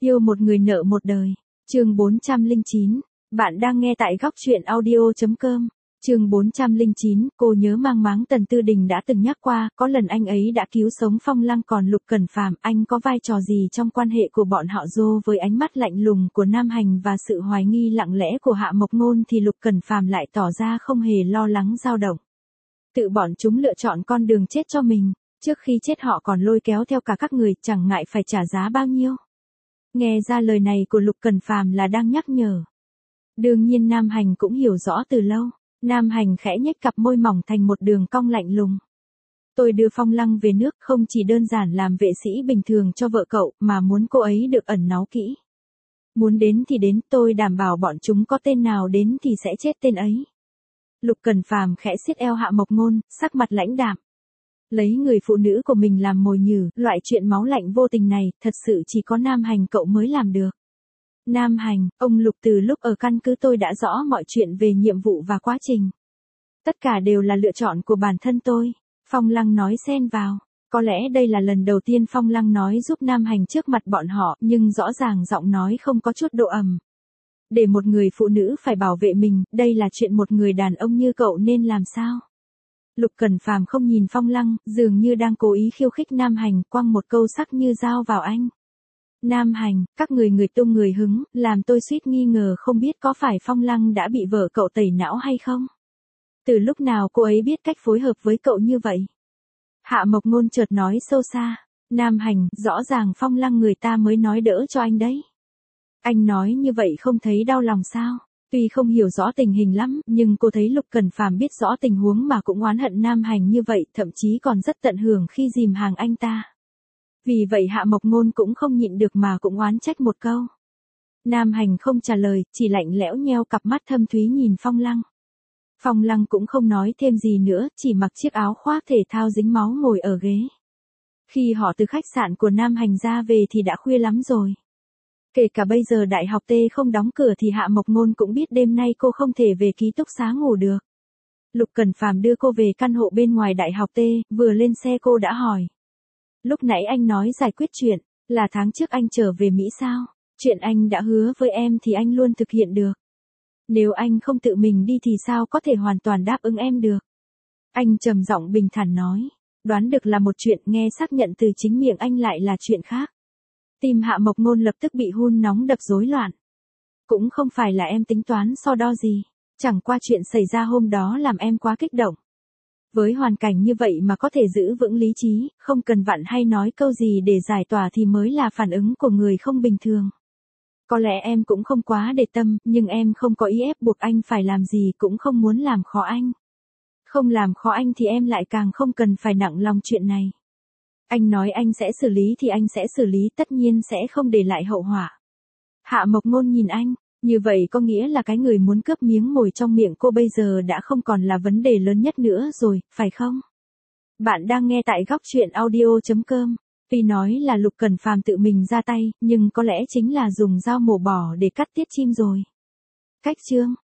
Yêu một người nợ một đời. Chương 409. Bạn đang nghe tại góc truyện audio.com. Chương 409, cô nhớ mang máng Tần Tư Đình đã từng nhắc qua, có lần anh ấy đã cứu sống Phong Lăng, còn Lục Cẩn Phàm, anh có vai trò gì trong quan hệ của bọn họ? Dô với ánh mắt lạnh lùng của Nam Hành và sự hoài nghi lặng lẽ của Hạ Mộc Ngôn thì Lục Cẩn Phàm lại tỏ ra không hề lo lắng dao động. Tự bọn chúng lựa chọn con đường chết cho mình, trước khi chết họ còn lôi kéo theo cả các người, chẳng ngại phải trả giá bao nhiêu. Nghe ra lời này của Lục Cẩn Phàm là đang nhắc nhở. Đương nhiên Nam Hành cũng hiểu rõ từ lâu. Nam Hành khẽ nhếch cặp môi mỏng thành một đường cong lạnh lùng. Tôi đưa Phong Lăng về nước không chỉ đơn giản làm vệ sĩ bình thường cho vợ cậu, mà muốn cô ấy được ẩn náu kỹ. Muốn đến thì đến, tôi đảm bảo bọn chúng có tên nào đến thì sẽ chết tên ấy. Lục Cẩn Phàm khẽ siết eo Hạ Mộc Ngôn, sắc mặt lãnh đạm. Lấy người phụ nữ của mình làm mồi nhử, loại chuyện máu lạnh vô tình này, thật sự chỉ có Nam Hành cậu mới làm được. Nam Hành, ông Lục, từ lúc ở căn cứ tôi đã rõ mọi chuyện về nhiệm vụ và quá trình. Tất cả đều là lựa chọn của bản thân tôi. Phong Lăng nói xen vào. Có lẽ đây là lần đầu tiên Phong Lăng nói giúp Nam Hành trước mặt bọn họ, nhưng rõ ràng giọng nói không có chút độ ẩm. Để một người phụ nữ phải bảo vệ mình, đây là chuyện một người đàn ông như cậu nên làm sao? Lục Cẩn Phàm không nhìn Phong Lăng, dường như đang cố ý khiêu khích Nam Hành, quăng một câu sắc như dao vào anh. Nam Hành, các người tung người hứng, làm tôi suýt nghi ngờ không biết có phải Phong Lăng đã bị vợ cậu tẩy não hay không? Từ lúc nào cô ấy biết cách phối hợp với cậu như vậy? Hạ Mộc Ngôn chợt nói sâu xa. Nam Hành, rõ ràng Phong Lăng người ta mới nói đỡ cho anh đấy. Anh nói như vậy không thấy đau lòng sao? Tuy không hiểu rõ tình hình lắm, nhưng cô thấy Lục Cẩn Phàm biết rõ tình huống mà cũng oán hận Nam Hành như vậy, thậm chí còn rất tận hưởng khi dìm hàng anh ta. Vì vậy Hạ Mộc Ngôn cũng không nhịn được mà cũng oán trách một câu. Nam Hành không trả lời, chỉ lạnh lẽo nheo cặp mắt thâm thúy nhìn Phong Lăng. Phong Lăng cũng không nói thêm gì nữa, chỉ mặc chiếc áo khoác thể thao dính máu ngồi ở ghế. Khi họ từ khách sạn của Nam Hành ra về thì đã khuya lắm rồi. Kể cả bây giờ đại học T không đóng cửa thì Hạ Mộc Ngôn cũng biết đêm nay cô không thể về ký túc xá ngủ được. Lục Cẩn Phàm đưa cô về căn hộ bên ngoài đại học T, vừa lên xe cô đã hỏi. Lúc nãy anh nói giải quyết chuyện, là tháng trước anh trở về Mỹ sao? Chuyện anh đã hứa với em thì anh luôn thực hiện được. Nếu anh không tự mình đi thì sao có thể hoàn toàn đáp ứng em được? Anh trầm giọng bình thản nói. Đoán được là một chuyện, nghe xác nhận từ chính miệng anh lại là chuyện khác. Tim Hạ Mộc Ngôn lập tức bị hun nóng đập rối loạn. Cũng không phải là em tính toán so đo gì. Chẳng qua chuyện xảy ra hôm đó làm em quá kích động. Với hoàn cảnh như vậy mà có thể giữ vững lý trí, không cần vặn hay nói câu gì để giải tỏa thì mới là phản ứng của người không bình thường. Có lẽ em cũng không quá để tâm, nhưng em không có ý ép buộc anh phải làm gì, cũng không muốn làm khó anh. Không làm khó anh thì em lại càng không cần phải nặng lòng chuyện này. Anh nói anh sẽ xử lý thì anh sẽ xử lý, tất nhiên sẽ không để lại hậu họa. Hạ Mộc Ngôn nhìn anh, như vậy có nghĩa là cái người muốn cướp miếng mồi trong miệng cô bây giờ đã không còn là vấn đề lớn nhất nữa rồi, phải không? Bạn đang nghe tại góc truyện audio.com. Tuy nói là Lục Cẩn Phàm tự mình ra tay, nhưng có lẽ chính là dùng dao mổ bỏ để cắt tiết chim rồi. Cách chương